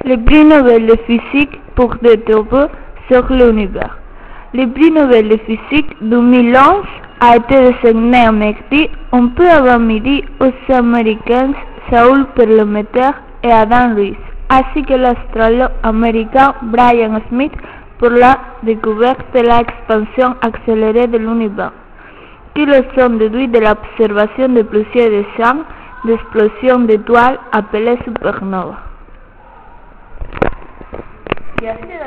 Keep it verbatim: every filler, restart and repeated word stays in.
le prix Nobel de physique pour des travaux sur l'univers. Le prix Nobel de physique deux mille onze a été décerné à mercredi, un peu avant midi, aux Américains Saul Perlmutter et Adam Riess, ainsi que l'astrologue américain Brian Smith pour la découverte de l'expansion accélérée de l'univers, qu'ils ont déduit de l'observation de plusieurs exemples d'explosions d'étoiles appelées supernovas.